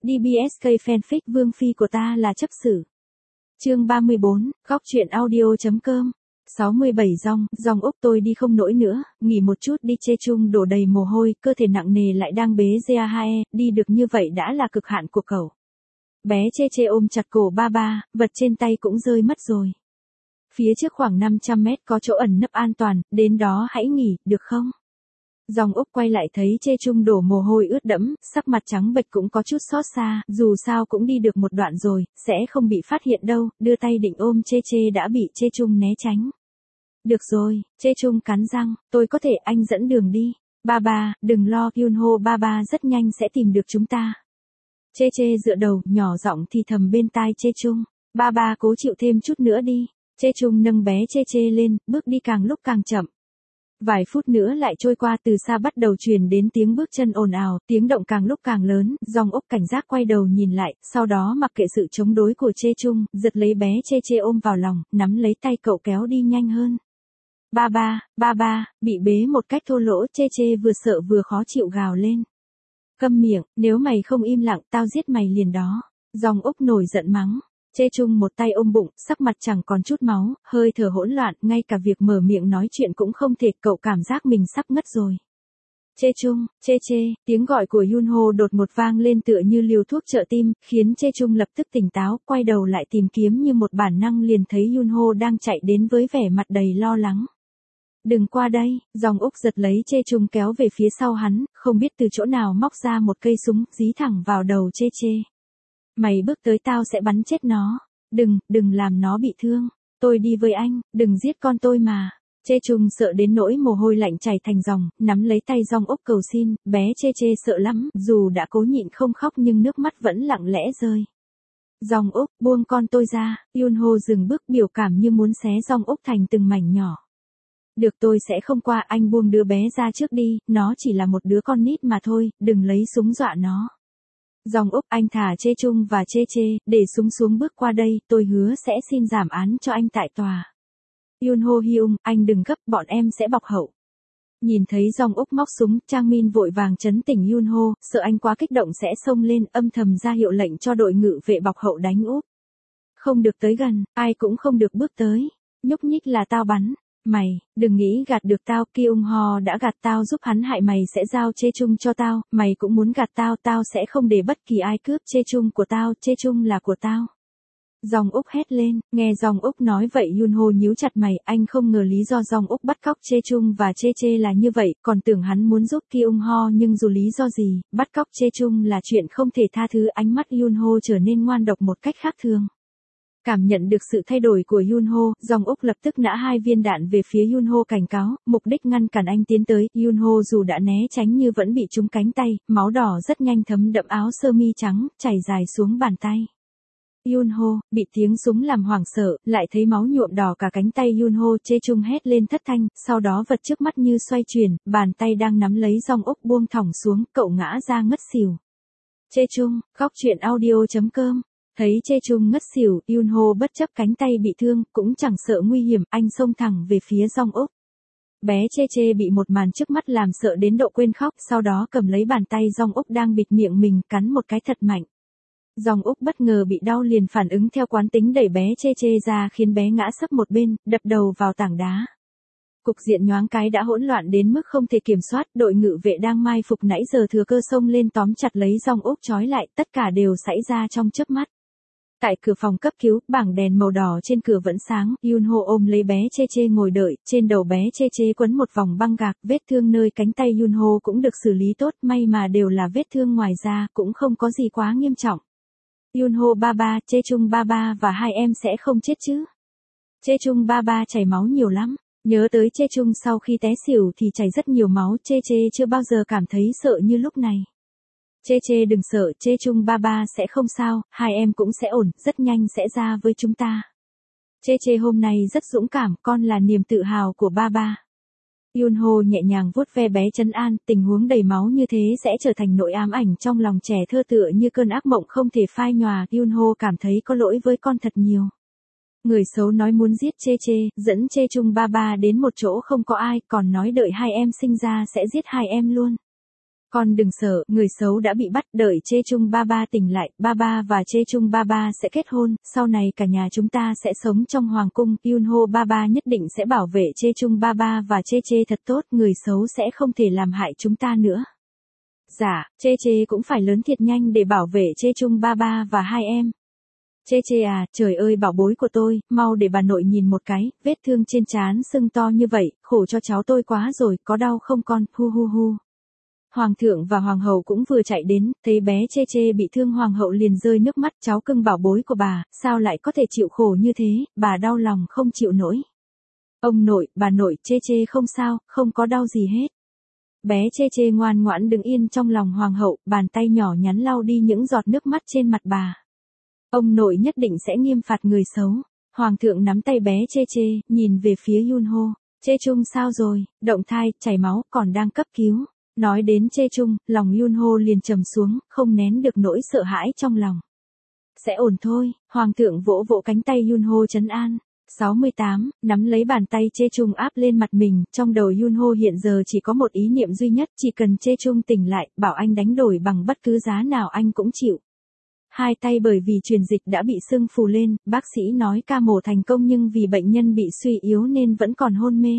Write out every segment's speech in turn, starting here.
DBSK fanfic Vương Phi của ta là chấp xử. Chương 34, góc truyện audio.com. 67 Dòng Úc tôi đi không nổi nữa, nghỉ một chút đi. Chê Chung đổ đầy mồ hôi, cơ thể nặng nề lại đang bế GA2E, đi được như vậy đã là cực hạn của cậu. Bé Chê ôm chặt cổ ba, vật trên tay cũng rơi mất rồi. Phía trước khoảng 500 mét có chỗ ẩn nấp an toàn, đến đó hãy nghỉ, được không? Dòng Úc quay lại thấy Chê Chung đổ mồ hôi ướt đẫm, sắc mặt trắng bệch cũng có chút xót xa, dù sao cũng đi được một đoạn rồi, sẽ không bị phát hiện đâu, đưa tay định ôm Chê đã bị Chê Chung né tránh. Được rồi, Chê Chung cắn răng, tôi có thể anh dẫn đường đi. Ba, đừng lo, Yunho ba rất nhanh sẽ tìm được chúng ta. Chê dựa đầu, nhỏ giọng thì thầm bên tai Chê Chung. Ba cố chịu thêm chút nữa đi. Chê Chung nâng bé Chê lên, bước đi càng lúc càng chậm. Vài phút nữa lại trôi qua, từ xa bắt đầu truyền đến tiếng bước chân ồn ào, tiếng động càng lúc càng lớn, Dòng Úc cảnh giác quay đầu nhìn lại, sau đó mặc kệ sự chống đối của Chê Chung, giật lấy bé Chê ôm vào lòng, nắm lấy tay cậu kéo đi nhanh hơn. Ba, bị bế một cách thô lỗ, Chê vừa sợ vừa khó chịu gào lên. Câm miệng, nếu mày không im lặng, tao giết mày liền đó. Dòng Úc nổi giận mắng. Chê Chung một tay ôm bụng, sắc mặt chẳng còn chút máu, hơi thở hỗn loạn, ngay cả việc mở miệng nói chuyện cũng không thể, cậu cảm giác mình sắp ngất rồi. Chê Chung, Chê, tiếng gọi của Yunho đột ngột vang lên tựa như liều thuốc trợ tim, khiến Chê Chung lập tức tỉnh táo, quay đầu lại tìm kiếm như một bản năng liền thấy Yunho đang chạy đến với vẻ mặt đầy lo lắng. Đừng qua đây, Dòng Úc giật lấy Chê Chung kéo về phía sau hắn, không biết từ chỗ nào móc ra một cây súng, dí thẳng vào đầu Chê. Mày bước tới tao sẽ bắn chết nó. Đừng làm nó bị thương. Tôi đi với anh, đừng giết con tôi mà. Chê Chung sợ đến nỗi mồ hôi lạnh chảy thành dòng, nắm lấy tay Dòng Úc cầu xin, bé Chê sợ lắm, dù đã cố nhịn không khóc nhưng nước mắt vẫn lặng lẽ rơi. Dòng Úc, buông con tôi ra. Yunho dừng bước, biểu cảm như muốn xé Dòng Úc thành từng mảnh nhỏ. Được, tôi sẽ không qua, anh buông đứa bé ra trước đi, nó chỉ là một đứa con nít mà thôi, đừng lấy súng dọa nó. Dòng Úc, anh thả Chê Chung và Chê, để súng xuống bước qua đây, tôi hứa sẽ xin giảm án cho anh tại tòa. Yunho Hyung, anh đừng gấp, bọn em sẽ bọc hậu. Nhìn thấy Dòng Úc móc súng, Trang Min vội vàng trấn tỉnh Yunho, sợ anh quá kích động sẽ xông lên, âm thầm ra hiệu lệnh cho đội ngự vệ bọc hậu đánh úp. Không được tới gần, ai cũng không được bước tới. Nhúc nhích là tao bắn. Mày, đừng nghĩ gạt được tao, Kyung Ho đã gạt tao giúp hắn hại mày sẽ giao Chê Chung cho tao, mày cũng muốn gạt tao, tao sẽ không để bất kỳ ai cướp Chê Chung của tao, Chê Chung là của tao. Dòng Úc hét lên, nghe Dòng Úc nói vậy Yunho nhíu chặt mày, anh không ngờ lý do Dòng Úc bắt cóc Chê Chung và Chê là như vậy, còn tưởng hắn muốn giúp Kyung Ho nhưng dù lý do gì, bắt cóc Chê Chung là chuyện không thể tha thứ, ánh mắt Yunho trở nên ngoan độc một cách khác thường. Cảm nhận được sự thay đổi của Yunho, Dòng Úc lập tức nã 2 viên đạn về phía Yunho cảnh cáo, mục đích ngăn cản anh tiến tới, Yunho dù đã né tránh như vẫn bị trúng cánh tay, máu đỏ rất nhanh thấm đẫm áo sơ mi trắng, chảy dài xuống bàn tay. Yunho, bị tiếng súng làm hoảng sợ, lại thấy máu nhuộm đỏ cả cánh tay Yunho, Chê Chung hét lên thất thanh, sau đó vật trước mắt như xoay chuyển, bàn tay đang nắm lấy Dòng Úc buông thõng xuống, cậu ngã ra ngất xỉu. Chê Chung, góc truyện audio.com. Thấy Chê Chung ngất xỉu, Yunho bất chấp cánh tay bị thương, cũng chẳng sợ nguy hiểm, anh xông thẳng về phía Dòng Úc. Bé Chê bị một màn trước mắt làm sợ đến độ quên khóc, sau đó cầm lấy bàn tay Dòng Úc đang bịt miệng mình, cắn một cái thật mạnh. Dòng Úc bất ngờ bị đau liền phản ứng theo quán tính đẩy bé Chê ra khiến bé ngã sấp một bên, đập đầu vào tảng đá. Cục diện nhoáng cái đã hỗn loạn đến mức không thể kiểm soát, đội ngự vệ đang mai phục nãy giờ thừa cơ xông lên tóm chặt lấy Dòng Úc trói lại, tất cả đều xảy ra trong chớp mắt. Tại cửa phòng cấp cứu, bảng đèn màu đỏ trên cửa vẫn sáng, Yunho ôm lấy bé Chê ngồi đợi, trên đầu bé Chê quấn một vòng băng gạc, vết thương nơi cánh tay Yunho cũng được xử lý tốt, may mà đều là vết thương ngoài da, cũng không có gì quá nghiêm trọng. Yunho ba, Chê Chung ba và hai em sẽ không chết chứ? Chê Chung ba chảy máu nhiều lắm. Nhớ tới Chê Chung sau khi té xỉu thì chảy rất nhiều máu, Chê chưa bao giờ cảm thấy sợ như lúc này. Chê đừng sợ, Chê Chung ba sẽ không sao, hai em cũng sẽ ổn, rất nhanh sẽ ra với chúng ta. Chê hôm nay rất dũng cảm, con là niềm tự hào của ba. Yunho nhẹ nhàng vuốt ve bé trấn an, tình huống đầy máu như thế sẽ trở thành nỗi ám ảnh trong lòng trẻ thơ tựa như cơn ác mộng không thể phai nhòa, Yunho cảm thấy có lỗi với con thật nhiều. Người xấu nói muốn giết Chê, dẫn Chê Chung ba đến một chỗ không có ai, còn nói đợi hai em sinh ra sẽ giết hai em luôn. Con đừng sợ, người xấu đã bị bắt, đợi Chê Chung ba ba tỉnh lại, ba ba và Chê Chung ba ba sẽ kết hôn, sau này cả nhà chúng ta sẽ sống trong hoàng cung, Yunho ba ba nhất định sẽ bảo vệ Chê Chung ba ba và Chê Chê thật tốt, người xấu sẽ không thể làm hại chúng ta nữa. Dạ, Chê Chê cũng phải lớn thiệt nhanh để bảo vệ Chê Chung ba ba và hai em. Chê Chê à, trời ơi bảo bối của tôi, mau để bà nội nhìn một cái, vết thương trên trán sưng to như vậy, khổ cho cháu tôi quá rồi, có đau không con, hu hu hu. Hoàng thượng và hoàng hậu cũng vừa chạy đến, thấy bé Chê Chê bị thương hoàng hậu liền rơi nước mắt, cháu cưng bảo bối của bà, sao lại có thể chịu khổ như thế, bà đau lòng không chịu nổi. Ông nội, bà nội, Chê Chê không sao, không có đau gì hết. Bé Chê Chê ngoan ngoãn đứng yên trong lòng hoàng hậu, bàn tay nhỏ nhắn lau đi những giọt nước mắt trên mặt bà. Ông nội nhất định sẽ nghiêm phạt người xấu. Hoàng thượng nắm tay bé Chê Chê, nhìn về phía Yunho. Chê Chung sao rồi, động thai, chảy máu, còn đang cấp cứu. Nói đến Chê Chung, lòng Yunho liền trầm xuống, không nén được nỗi sợ hãi trong lòng. Sẽ ổn thôi, Hoàng thượng vỗ vỗ cánh tay Yunho trấn an. 68, nắm lấy bàn tay Chê Chung áp lên mặt mình, trong đầu Yunho hiện giờ chỉ có một ý niệm duy nhất, chỉ cần Chê Chung tỉnh lại, bảo anh đánh đổi bằng bất cứ giá nào anh cũng chịu. Hai tay bởi vì truyền dịch đã bị sưng phù lên, bác sĩ nói ca mổ thành công nhưng vì bệnh nhân bị suy yếu nên vẫn còn hôn mê.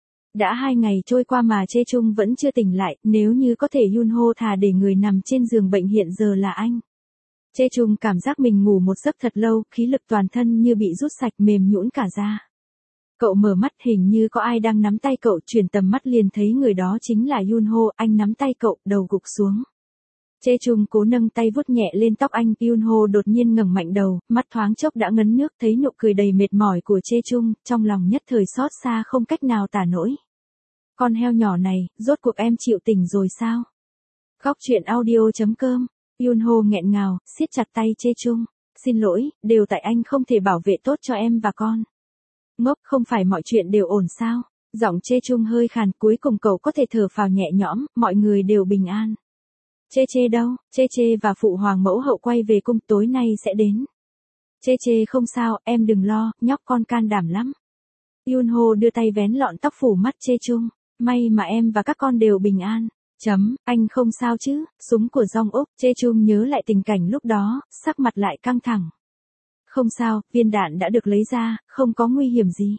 Đã 2 ngày trôi qua mà Chê Chung vẫn chưa tỉnh lại, nếu như có thể Yunho thà để người nằm trên giường bệnh hiện giờ là anh. Chê Chung cảm giác mình ngủ một giấc thật lâu, khí lực toàn thân như bị rút sạch mềm nhũn cả ra. Cậu mở mắt hình như có ai đang nắm tay cậu, chuyển tầm mắt liền thấy người đó chính là Yunho, anh nắm tay cậu, đầu gục xuống. Chê Chung cố nâng tay vuốt nhẹ lên tóc anh, Yunho đột nhiên ngẩng mạnh đầu, mắt thoáng chốc đã ngấn nước, thấy nụ cười đầy mệt mỏi của Chê Chung, trong lòng nhất thời xót xa không cách nào tả nổi. Con heo nhỏ này, rốt cuộc em chịu tỉnh rồi sao? Góc truyện audio.com, Yunho nghẹn ngào, siết chặt tay Chê Chung. Xin lỗi, đều tại anh không thể bảo vệ tốt cho em và con. Ngốc, không phải mọi chuyện đều ổn sao? Giọng Chê Chung hơi khàn, cuối cùng cậu có thể thở phào nhẹ nhõm, mọi người đều bình an. Chê Chê đâu, Chê Chê và phụ hoàng mẫu hậu quay về cung tối nay sẽ đến. Chê Chê không sao, em đừng lo, nhóc con can đảm lắm. Yunho đưa tay vén lọn tóc phủ mắt Chê Chung, may mà em và các con đều bình an. Anh không sao chứ, súng của Dong Úc, Chê Chung nhớ lại tình cảnh lúc đó, sắc mặt lại căng thẳng. Không sao, viên đạn đã được lấy ra, không có nguy hiểm gì.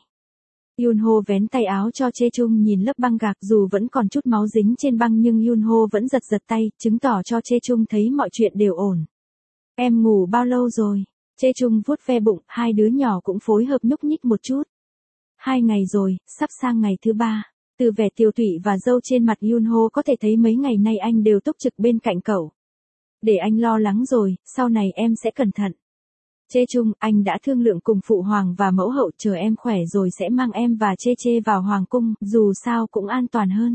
Yunho vén tay áo cho Chê Chung nhìn lớp băng gạc, dù vẫn còn chút máu dính trên băng nhưng Yunho vẫn giật giật tay, chứng tỏ cho Chê Chung thấy mọi chuyện đều ổn. Em ngủ bao lâu rồi? Chê Chung vuốt ve bụng, hai đứa nhỏ cũng phối hợp nhúc nhích một chút. 2 ngày rồi, sắp sang ngày thứ 3. Từ vẻ tiều tụy và râu trên mặt Yunho có thể thấy mấy ngày nay anh đều túc trực bên cạnh cậu. Để anh lo lắng rồi, sau này em sẽ cẩn thận. Chê Chung, anh đã thương lượng cùng phụ hoàng và mẫu hậu, chờ em khỏe rồi sẽ mang em và Chê Chê vào hoàng cung, dù sao cũng an toàn hơn.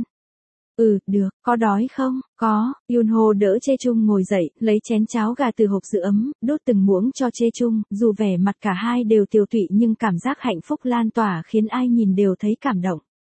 Được, có đói không? Có, Yunho đỡ Chê Chung ngồi dậy, lấy chén cháo gà từ hộp sữa ấm, đút từng muỗng cho Chê Chung, dù vẻ mặt cả hai đều tiều tụy nhưng cảm giác hạnh phúc lan tỏa khiến ai nhìn đều thấy cảm động.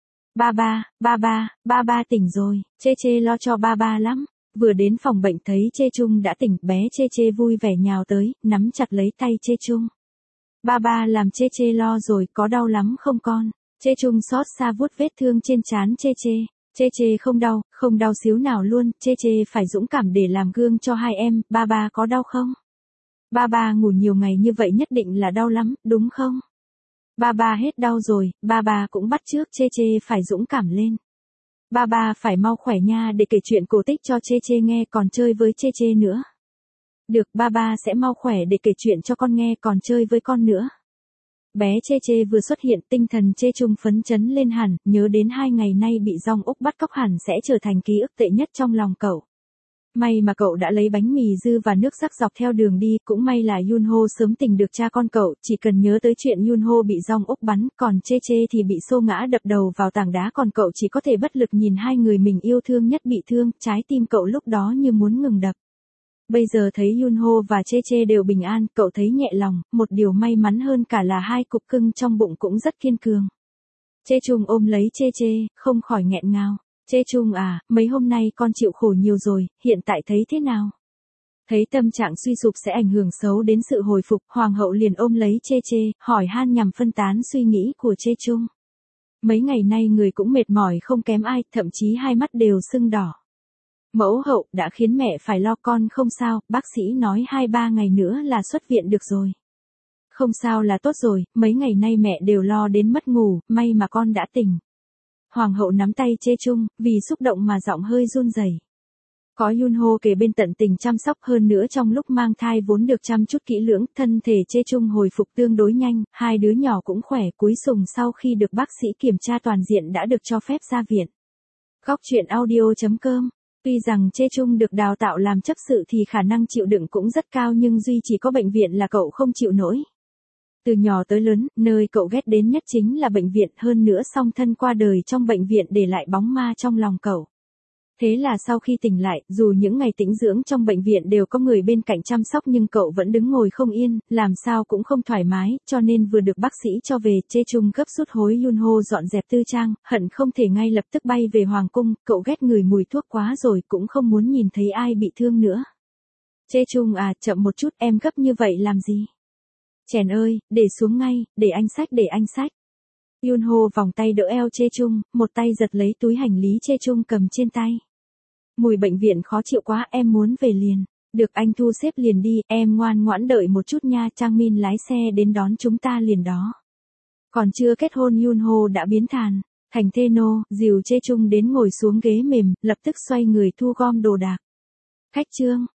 Ba ba tỉnh rồi, Chê Chê lo cho ba ba lắm. Vừa đến phòng bệnh thấy Chê Chung đã tỉnh, bé Chê Chê vui vẻ nhào tới, nắm chặt lấy tay Chê Chung. Ba làm Chê Chê lo rồi, có đau lắm không con? Chê Chung xót xa vuốt vết thương trên trán Chê Chê. Chê Chê không đau xíu nào luôn, Chê Chê phải dũng cảm để làm gương cho hai em, ba có đau không? Ba ngủ nhiều ngày như vậy nhất định là đau lắm, đúng không? Ba hết đau rồi, ba cũng bắt chước Chê Chê phải dũng cảm lên. Ba phải mau khỏe nha để kể chuyện cổ tích cho Chê Chê nghe còn chơi với Chê Chê nữa. Được, ba sẽ mau khỏe để kể chuyện cho con nghe còn chơi với con nữa. Bé Chê Chê vừa xuất hiện, tinh thần Chê Chung phấn chấn lên hẳn, nhớ đến 2 ngày nay bị Dong Úc bắt cóc hẳn sẽ trở thành ký ức tệ nhất trong lòng cậu. May mà cậu đã lấy bánh mì dư và nước sắc dọc theo đường đi, cũng may là Yunho sớm tìm được cha con cậu, chỉ cần nhớ tới chuyện Yunho bị Dong Úc bắn, còn Chê Chê thì bị xô ngã đập đầu vào tảng đá, còn cậu chỉ có thể bất lực nhìn hai người mình yêu thương nhất bị thương, trái tim cậu lúc đó như muốn ngừng đập. Bây giờ thấy Yunho và Chê Chê đều bình an, cậu thấy nhẹ lòng, một điều may mắn hơn cả là hai cục cưng trong bụng cũng rất kiên cường. Chê Chung ôm lấy Chê Chê, không khỏi nghẹn ngào. Chê Chung à, mấy hôm nay con chịu khổ nhiều rồi, hiện tại thấy thế nào? Thấy tâm trạng suy sụp sẽ ảnh hưởng xấu đến sự hồi phục, hoàng hậu liền ôm lấy Chê Chê, hỏi han nhằm phân tán suy nghĩ của Chê Chung. Mấy ngày nay người cũng mệt mỏi không kém ai, thậm chí hai mắt đều sưng đỏ. Mẫu hậu đã khiến mẹ phải lo con không sao, bác sĩ nói 2-3 ngày nữa là xuất viện được rồi. Không sao là tốt rồi, mấy ngày nay mẹ đều lo đến mất ngủ, may mà con đã tỉnh. Hoàng hậu nắm tay Chê Chung, vì xúc động mà giọng hơi run rẩy. Có Yunho kề bên tận tình chăm sóc hơn nữa trong lúc mang thai vốn được chăm chút kỹ lưỡng, thân thể Chê Chung hồi phục tương đối nhanh, hai đứa nhỏ cũng khỏe, cuối cùng sau khi được bác sĩ kiểm tra toàn diện đã được cho phép ra viện. Góc truyện audio.com. Tuy rằng Chê Chung được đào tạo làm chấp sự thì khả năng chịu đựng cũng rất cao nhưng duy chỉ có bệnh viện là cậu không chịu nổi. Từ nhỏ tới lớn, nơi cậu ghét đến nhất chính là bệnh viện, hơn nữa song thân qua đời trong bệnh viện để lại bóng ma trong lòng cậu. Thế là sau khi tỉnh lại, dù những ngày tĩnh dưỡng trong bệnh viện đều có người bên cạnh chăm sóc nhưng cậu vẫn đứng ngồi không yên, làm sao cũng không thoải mái, cho nên vừa được bác sĩ cho về, Chê Chung gấp rút hối Yunho dọn dẹp tư trang, hận không thể ngay lập tức bay về hoàng cung, cậu ghét người mùi thuốc quá rồi, cũng không muốn nhìn thấy ai bị thương nữa. Chê Chung à, chậm một chút, em gấp như vậy làm gì? Chèn ơi, để xuống ngay, để anh xách. Yunho vòng tay đỡ eo Chê Chung, một tay giật lấy túi hành lý Chê Chung cầm trên tay. Mùi bệnh viện khó chịu quá, em muốn về liền. Được, anh thu xếp liền đi, em ngoan ngoãn đợi một chút nha, Trang Min lái xe đến đón chúng ta liền đó. Còn chưa kết hôn Yunho đã biến thàn, thành thê nô, dìu Chê Chung đến ngồi xuống ghế mềm, lập tức xoay người thu gom đồ đạc. Khách trương.